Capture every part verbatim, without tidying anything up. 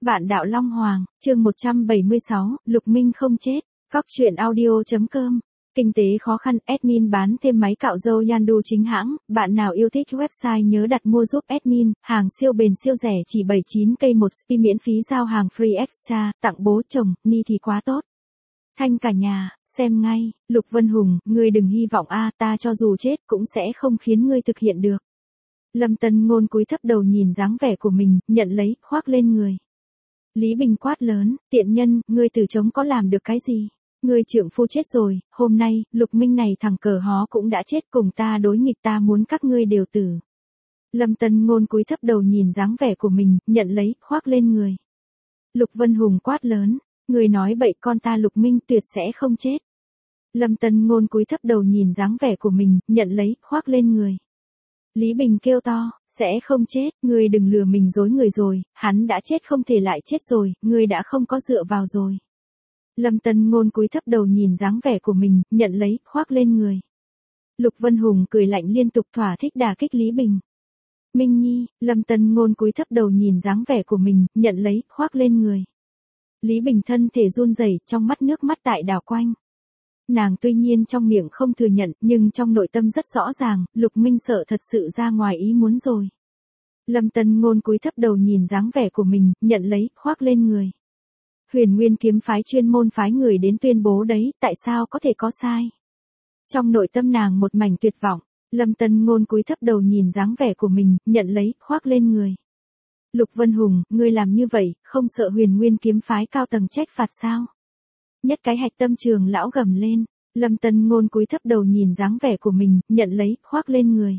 Bạn đạo Long Hoàng, chương một trăm bảy mươi sáu, Lục Minh không chết. Cóc truyện audio.com. Kinh tế khó khăn, admin bán thêm máy cạo râu Yandu chính hãng. Bạn nào yêu thích website nhớ đặt mua giúp admin. Hàng siêu bền siêu rẻ chỉ bảy mươi chín k một spi, miễn phí giao hàng free extra. Tặng bố chồng, ni thì quá tốt. Thanh cả nhà, xem ngay. Lục Vân Hùng, ngươi đừng hy vọng a, ta cho dù chết cũng sẽ không khiến ngươi thực hiện được. Lâm Tân Ngôn cúi thấp đầu nhìn dáng vẻ của mình, nhận lấy, khoác lên người. Lý Bình quát lớn, tiện nhân, ngươi từ chống có làm được cái gì? Ngươi trượng phu chết rồi, hôm nay, Lục Minh này thằng cờ hó cũng đã chết, cùng ta đối nghịch, ta muốn các ngươi đều tử. Lâm Tân Ngôn cúi thấp đầu nhìn dáng vẻ của mình, nhận lấy, khoác lên người. Lục Vân Hùng quát lớn, ngươi nói bậy, con ta Lục Minh tuyệt sẽ không chết. Lâm Tân Ngôn cúi thấp đầu nhìn dáng vẻ của mình, nhận lấy, khoác lên người. Lý Bình kêu to, sẽ không chết, ngươi đừng lừa mình dối người rồi, hắn đã chết không thể lại chết rồi, ngươi đã không có dựa vào rồi. Lâm Tân Ngôn cúi thấp đầu nhìn dáng vẻ của mình, nhận lấy, khoác lên người. Lục Vân Hùng cười lạnh liên tục thỏa thích đả kích Lý Bình. Minh Nhi, Lâm Tân Ngôn cúi thấp đầu nhìn dáng vẻ của mình, nhận lấy, khoác lên người. Lý Bình thân thể run rẩy, trong mắt nước mắt tại đảo quanh. Nàng tuy nhiên trong miệng không thừa nhận, nhưng trong nội tâm rất rõ ràng, Lục Minh sợ thật sự ra ngoài ý muốn rồi. Lâm Tân Ngôn cúi thấp đầu nhìn dáng vẻ của mình, nhận lấy, khoác lên người. Huyền Nguyên kiếm phái chuyên môn phái người đến tuyên bố đấy, tại sao có thể có sai? Trong nội tâm nàng một mảnh tuyệt vọng, Lâm Tân Ngôn cúi thấp đầu nhìn dáng vẻ của mình, nhận lấy, khoác lên người. Lục Vân Hùng, ngươi làm như vậy, không sợ Huyền Nguyên kiếm phái cao tầng trách phạt sao? Nhất cái hạch tâm trường lão gầm lên, Lâm Tân Ngôn cúi thấp đầu nhìn dáng vẻ của mình, nhận lấy, khoác lên người.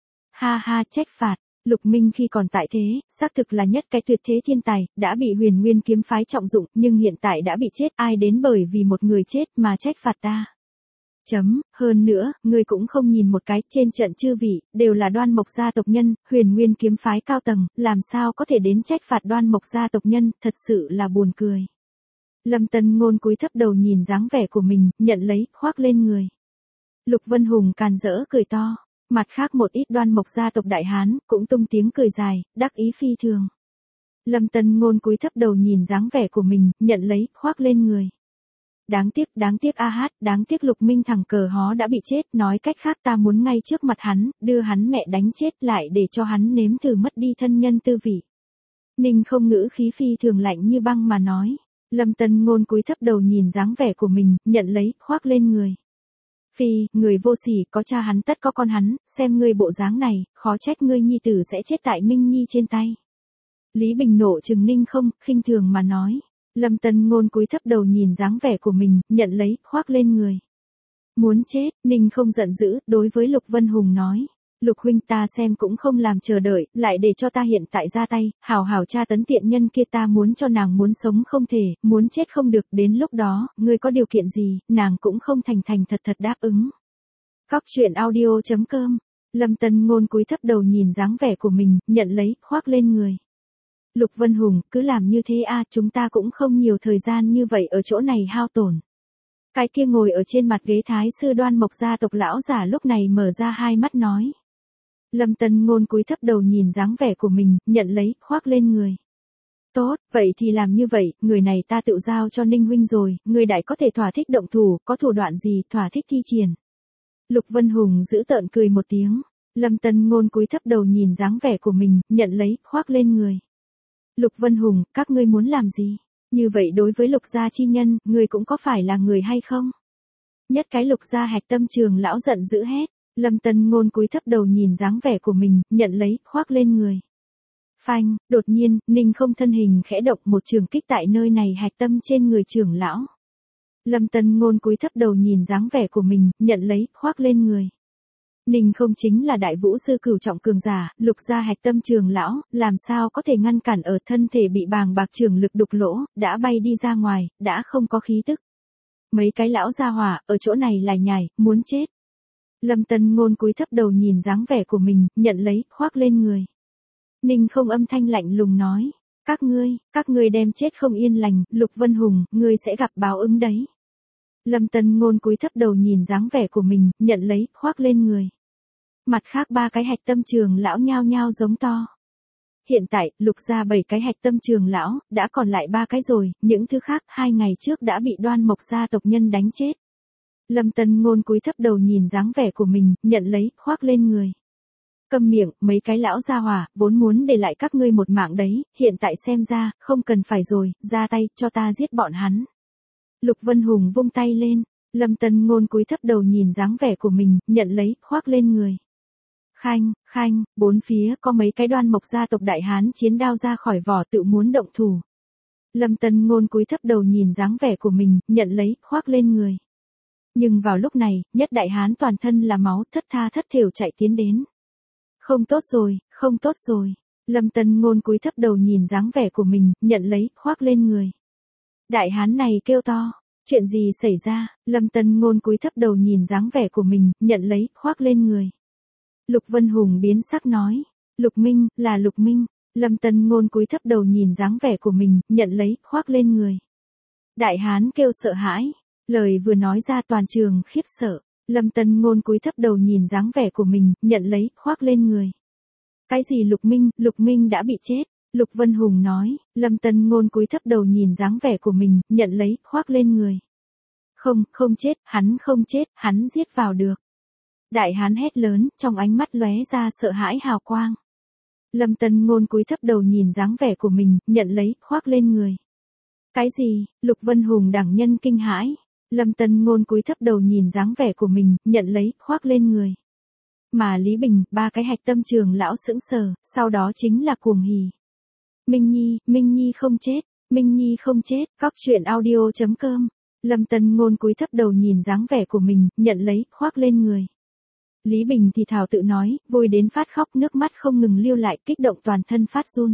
Ha ha, trách phạt, Lục Minh khi còn tại thế, xác thực là nhất cái tuyệt thế thiên tài, đã bị Huyền Nguyên kiếm phái trọng dụng, nhưng hiện tại đã bị chết, ai đến bởi vì một người chết mà trách phạt ta. Chấm, hơn nữa, ngươi cũng không nhìn một cái, trên trận chư vị, đều là Đoan Mộc gia tộc nhân, Huyền Nguyên kiếm phái cao tầng, làm sao có thể đến trách phạt Đoan Mộc gia tộc nhân, thật sự là buồn cười. Lâm Tân Ngôn cúi thấp đầu nhìn dáng vẻ của mình, nhận lấy, khoác lên người. Lục Vân Hùng càn rỡ cười to, mặt khác một ít Đoan Mộc gia tộc đại hán, cũng tung tiếng cười dài, đắc ý phi thường. Lâm Tân Ngôn cúi thấp đầu nhìn dáng vẻ của mình, nhận lấy, khoác lên người. Đáng tiếc, đáng tiếc a hát, đáng tiếc Lục Minh thằng cờ hó đã bị chết, nói cách khác ta muốn ngay trước mặt hắn, đưa hắn mẹ đánh chết lại để cho hắn nếm thử mất đi thân nhân tư vị. Ninh không ngữ khí phi thường lạnh như băng mà nói. Lâm Tân Ngôn cúi thấp đầu nhìn dáng vẻ của mình, nhận lấy, khoác lên người. Phi, người vô sỉ, có cha hắn tất có con hắn, xem ngươi bộ dáng này, khó trách ngươi nhi tử sẽ chết tại Minh Nhi trên tay. Lý Bình nộ trừng Ninh không, khinh thường mà nói. Lâm Tân Ngôn cúi thấp đầu nhìn dáng vẻ của mình, nhận lấy, khoác lên người. Muốn chết, Ninh không giận dữ, đối với Lục Vân Hùng nói. Lục huynh, ta xem cũng không làm chờ đợi, lại để cho ta hiện tại ra tay, hào hào tra tấn tiện nhân kia, ta muốn cho nàng muốn sống không thể, muốn chết không được, đến lúc đó, ngươi có điều kiện gì, nàng cũng không thành thành thật thật đáp ứng. Cóc truyện audio.com. Lâm Tân Ngôn cúi thấp đầu nhìn dáng vẻ của mình, nhận lấy, khoác lên người. Lục Vân Hùng, cứ làm như thế a, chúng ta cũng không nhiều thời gian như vậy ở chỗ này hao tổn. Cái kia ngồi ở trên mặt ghế thái sư Đoan Mộc gia tộc lão giả lúc này mở ra hai mắt nói. Lâm Tân Ngôn cúi thấp đầu nhìn dáng vẻ của mình, nhận lấy, khoác lên người. Tốt, vậy thì làm như vậy, người này ta tự giao cho Ninh huynh rồi, người đại có thể thỏa thích động thủ, có thủ đoạn gì, thỏa thích thi triển. Lục Vân Hùng giữ tợn cười một tiếng. Lâm Tân Ngôn cúi thấp đầu nhìn dáng vẻ của mình, nhận lấy, khoác lên người. Lục Vân Hùng, các ngươi muốn làm gì? Như vậy đối với Lục gia chi nhân, người cũng có phải là người hay không? Nhất cái Lục gia hạch tâm trường lão giận dữ hét. Lâm Tân Ngôn cúi thấp đầu nhìn dáng vẻ của mình, nhận lấy, khoác lên người. Phanh, đột nhiên, Ninh không thân hình khẽ động, một trường kích tại nơi này hạch tâm trên người trưởng lão. Lâm Tân Ngôn cúi thấp đầu nhìn dáng vẻ của mình, nhận lấy, khoác lên người. Ninh không chính là đại vũ sư cửu trọng cường giả, Lục gia hạch tâm trường lão, làm sao có thể ngăn cản, ở thân thể bị bàng bạc trường lực đục lỗ, đã bay đi ra ngoài, đã không có khí tức. Mấy cái lão gia hỏa, ở chỗ này lải nhải, muốn chết. Lâm Tân Ngôn cúi thấp đầu nhìn dáng vẻ của mình, nhận lấy, khoác lên người. Ninh không âm thanh lạnh lùng nói. Các ngươi, các ngươi đem chết không yên lành, Lục Vân Hùng, ngươi sẽ gặp báo ứng đấy. Lâm Tân Ngôn cúi thấp đầu nhìn dáng vẻ của mình, nhận lấy, khoác lên người. Mặt khác ba cái hạch tâm trường lão nhao nhao giống to. Hiện tại, Lục gia bảy cái hạch tâm trường lão, đã còn lại ba cái rồi, những thứ khác hai ngày trước đã bị Đoan Mộc gia tộc nhân đánh chết. Lâm Tân Ngôn cúi thấp đầu nhìn dáng vẻ của mình, nhận lấy, khoác lên người. Câm miệng, mấy cái lão gia hỏa, vốn muốn để lại các ngươi một mạng đấy, hiện tại xem ra, không cần phải rồi, ra tay, cho ta giết bọn hắn. Lục Vân Hùng vung tay lên, Lâm Tân Ngôn cúi thấp đầu nhìn dáng vẻ của mình, nhận lấy, khoác lên người. Khanh, khanh, bốn phía có mấy cái Đoan Mộc gia tộc đại hán chiến đao ra khỏi vỏ tự muốn động thủ. Lâm Tân Ngôn cúi thấp đầu nhìn dáng vẻ của mình, nhận lấy, khoác lên người. Nhưng vào lúc này, nhất đại hán toàn thân là máu thất tha thất thểu chạy tiến đến. Không tốt rồi, không tốt rồi. Lâm Tân Ngôn cúi thấp đầu nhìn dáng vẻ của mình, nhận lấy, khoác lên người. Đại hán này kêu to. Chuyện gì xảy ra? Lâm Tân Ngôn cúi thấp đầu nhìn dáng vẻ của mình, nhận lấy, khoác lên người. Lục Vân Hùng biến sắc nói. Lục Minh, là Lục Minh. Lâm Tân Ngôn cúi thấp đầu nhìn dáng vẻ của mình, nhận lấy, khoác lên người. Đại hán kêu sợ hãi. Lời vừa nói ra toàn trường khiếp sợ. Lâm Tân Ngôn cúi thấp đầu nhìn dáng vẻ của mình, nhận lấy, khoác lên người. Cái gì Lục Minh, Lục Minh đã bị chết. Lục Vân Hùng nói, Lâm Tân Ngôn cúi thấp đầu nhìn dáng vẻ của mình, nhận lấy, khoác lên người. Không, không chết, hắn không chết, hắn giết vào được. Đại hán hét lớn, trong ánh mắt lóe ra sợ hãi hào quang. Lâm Tân Ngôn cúi thấp đầu nhìn dáng vẻ của mình, nhận lấy, khoác lên người. Cái gì? Lục Vân Hùng đẳng nhân kinh hãi. Lâm Tân Ngôn cúi thấp đầu nhìn dáng vẻ của mình, nhận lấy, khoác lên người. Mà Lý Bình, ba cái hạch tâm trường lão sững sờ, sau đó chính là cuồng hỉ. Minh Nhi, Minh Nhi không chết, Minh Nhi không chết, cóc truyện audio chấm com. Lâm Tân Ngôn cúi thấp đầu nhìn dáng vẻ của mình, nhận lấy, khoác lên người. Lý Bình thì thào tự nói, vui đến phát khóc, nước mắt không ngừng lưu lại, kích động toàn thân phát run.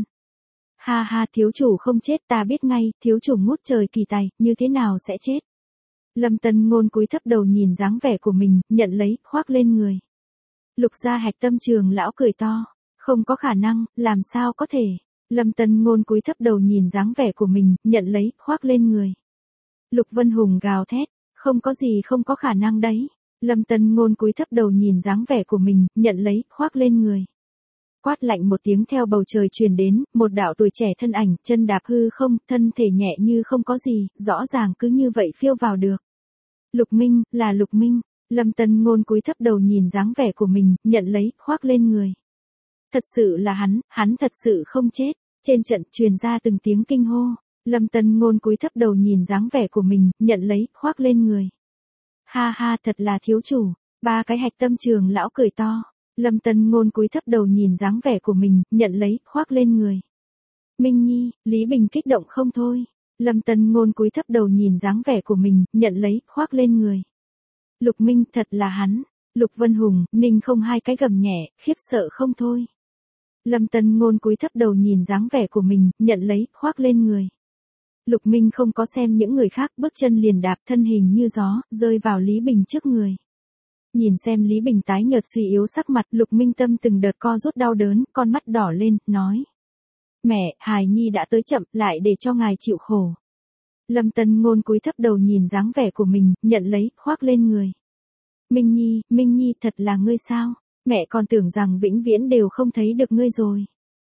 Ha ha, thiếu chủ không chết, ta biết ngay, thiếu chủ ngút trời kỳ tài, như thế nào sẽ chết. Lâm Tân Ngôn cúi thấp đầu nhìn dáng vẻ của mình, nhận lấy, khoác lên người. Lục gia hạch tâm trường lão cười to. Không có khả năng, làm sao có thể. Lâm Tân Ngôn cúi thấp đầu nhìn dáng vẻ của mình, nhận lấy, khoác lên người. Lục Vân Hùng gào thét. Không có gì không có khả năng đấy. Lâm Tân Ngôn cúi thấp đầu nhìn dáng vẻ của mình, nhận lấy, khoác lên người. Quát lạnh một tiếng theo bầu trời truyền đến, một đạo tuổi trẻ thân ảnh, chân đạp hư không, thân thể nhẹ như không có gì, rõ ràng cứ như vậy phiêu vào được. Lục Minh, là Lục Minh. Lâm Tân Ngôn cúi thấp đầu nhìn dáng vẻ của mình, nhận lấy, khoác lên người. Thật sự là hắn, hắn thật sự không chết. Trên trận truyền ra từng tiếng kinh hô. Lâm Tân Ngôn cúi thấp đầu nhìn dáng vẻ của mình, nhận lấy, khoác lên người. Ha ha, thật là thiếu chủ. Ba cái hạch tâm trường lão cười to. Lâm Tân Ngôn cúi thấp đầu nhìn dáng vẻ của mình, nhận lấy, khoác lên người. Minh Nhi, Lý Bình kích động không thôi. Lâm Tân Ngôn cúi thấp đầu nhìn dáng vẻ của mình, nhận lấy, khoác lên người. Lục Minh, thật là hắn. Lục Vân Hùng, Ninh không hai cái gầm nhẹ, khiếp sợ không thôi. Lâm Tân Ngôn cúi thấp đầu nhìn dáng vẻ của mình, nhận lấy, khoác lên người. Lục Minh không có xem những người khác, bước chân liền đạp, thân hình như gió, rơi vào Lý Bình trước người. Nhìn xem Lý Bình tái nhợt suy yếu sắc mặt, Lục Minh tâm từng đợt co rút đau đớn, con mắt đỏ lên, nói. Mẹ, hài nhi đã tới chậm, lại để cho ngài chịu khổ. Lâm Tân Ngôn cúi thấp đầu nhìn dáng vẻ của mình, nhận lấy, khoác lên người. Minh Nhi, Minh Nhi, thật là ngươi sao? Mẹ còn tưởng rằng vĩnh viễn đều không thấy được ngươi rồi.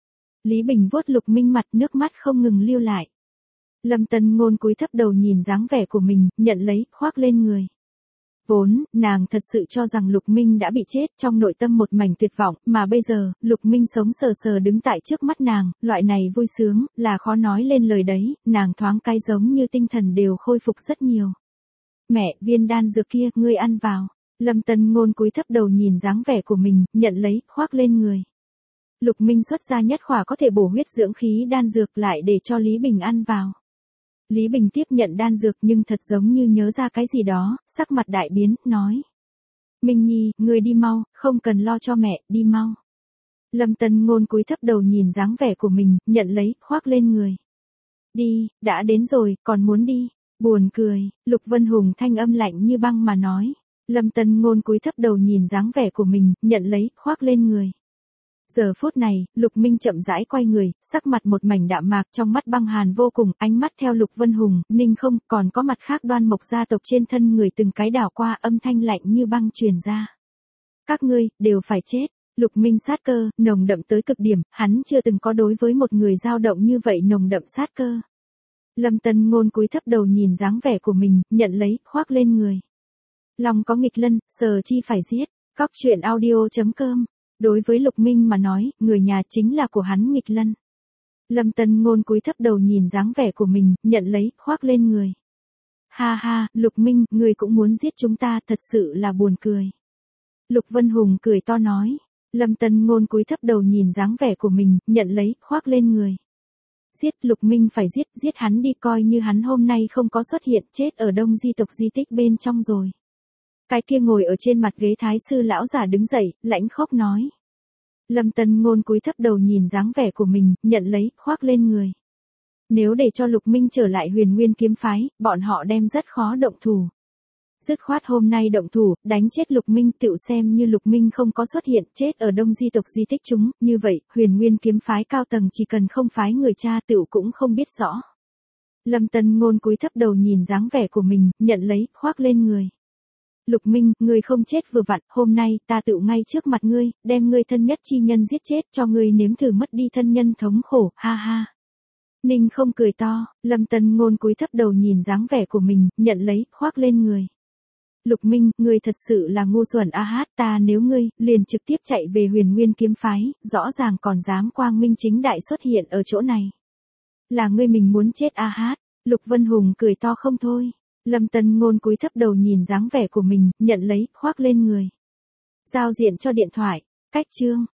Lý Bình vuốt Lục Minh mặt, nước mắt không ngừng lưu lại. Lâm Tân Ngôn cúi thấp đầu nhìn dáng vẻ của mình, nhận lấy, khoác lên người. Vốn, nàng thật sự cho rằng Lục Minh đã bị chết, trong nội tâm một mảnh tuyệt vọng, mà bây giờ, Lục Minh sống sờ sờ đứng tại trước mắt nàng, loại này vui sướng, là khó nói lên lời đấy, nàng thoáng cái giống như tinh thần đều khôi phục rất nhiều. Mẹ, viên đan dược kia, ngươi ăn vào. Lâm Tân Ngôn cúi thấp đầu nhìn dáng vẻ của mình, nhận lấy, khoác lên người. Lục Minh xuất ra nhất khỏa có thể bổ huyết dưỡng khí đan dược lại để cho Lý Bình ăn vào. Lý Bình tiếp nhận đan dược nhưng thật giống như nhớ ra cái gì đó, sắc mặt đại biến, nói. Minh Nhi, ngươi đi mau, không cần lo cho mẹ, đi mau. Lâm Tân Ngôn cúi thấp đầu nhìn dáng vẻ của mình, nhận lấy, khoác lên người. Đi, đã đến rồi, còn muốn đi. Buồn cười, Lục Vân Hùng thanh âm lạnh như băng mà nói. Lâm Tân Ngôn cúi thấp đầu nhìn dáng vẻ của mình, nhận lấy, khoác lên người. Giờ phút này, Lục Minh chậm rãi quay người, sắc mặt một mảnh đạm mạc, trong mắt băng hàn vô cùng, ánh mắt theo Lục Vân Hùng, Ninh không, còn có mặt khác Đoan Mộc gia tộc trên thân người từng cái đảo qua, âm thanh lạnh như băng truyền ra. Các ngươi, đều phải chết. Lục Minh sát cơ, nồng đậm tới cực điểm, hắn chưa từng có đối với một người dao động như vậy nồng đậm sát cơ. Lâm Tân Ngôn cúi thấp đầu nhìn dáng vẻ của mình, nhận lấy, khoác lên người. Lòng có nghịch lân, sờ chi phải giết. Cóc truyện audio chấm com. Đối với Lục Minh mà nói, người nhà chính là của hắn nghịch lân. Lâm Tân Ngôn cúi thấp đầu nhìn dáng vẻ của mình, nhận lấy, khoác lên người. Ha ha, Lục Minh, người cũng muốn giết chúng ta, thật sự là buồn cười. Lục Vân Hùng cười to nói. Lâm Tân Ngôn cúi thấp đầu nhìn dáng vẻ của mình, nhận lấy, khoác lên người. Giết, Lục Minh phải giết, giết hắn đi, coi như hắn hôm nay không có xuất hiện, chết ở Đông Di tộc di tích bên trong rồi. Cái kia ngồi ở trên mặt ghế thái sư lão giả đứng dậy, lãnh khốc nói. Lâm Tân Ngôn cúi thấp đầu nhìn dáng vẻ của mình, nhận lấy, khoác lên người. Nếu để cho Lục Minh trở lại Huyền Nguyên kiếm phái, bọn họ đem rất khó động thủ. Dứt khoát hôm nay động thủ, đánh chết Lục Minh, tựu xem như Lục Minh không có xuất hiện, chết ở Đông Di tộc di tích chúng, như vậy, Huyền Nguyên kiếm phái cao tầng chỉ cần không phái người cha tựu cũng không biết rõ. Lâm Tân Ngôn cúi thấp đầu nhìn dáng vẻ của mình, nhận lấy, khoác lên người. Lục Minh, ngươi không chết vừa vặn, hôm nay ta tựu ngay trước mặt ngươi, đem ngươi thân nhất chi nhân giết chết cho ngươi nếm thử mất đi thân nhân thống khổ, ha ha. Ninh không cười to, Lâm Tân Ngôn cúi thấp đầu nhìn dáng vẻ của mình, nhận lấy, khoác lên người. Lục Minh, ngươi thật sự là ngu xuẩn a hát, ta nếu ngươi, liền trực tiếp chạy về Huyền Nguyên kiếm phái, rõ ràng còn dám quang minh chính đại xuất hiện ở chỗ này. Là ngươi mình muốn chết a hát, Lục Vân Hùng cười to không thôi. Lâm Tân Ngôn cúi thấp đầu nhìn dáng vẻ của mình, nhận lấy, khoác lên người. Giao diện cho điện thoại, cách chương.